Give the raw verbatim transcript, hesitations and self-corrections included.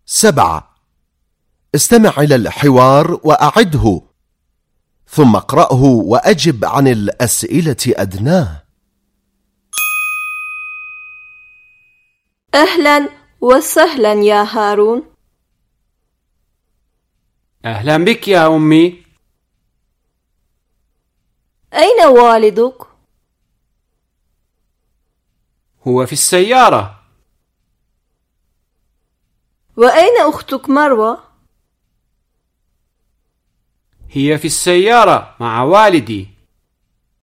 سبعة. استمع إلى الحوار وأعده، ثم اقرأه وأجب عن الأسئلة أدناه. أهلا وسهلا يا هارون. أهلا بك يا أمي. أين والدك؟ هو في السيارة. وأين أختك مروة؟ هي في السيارة مع والدي.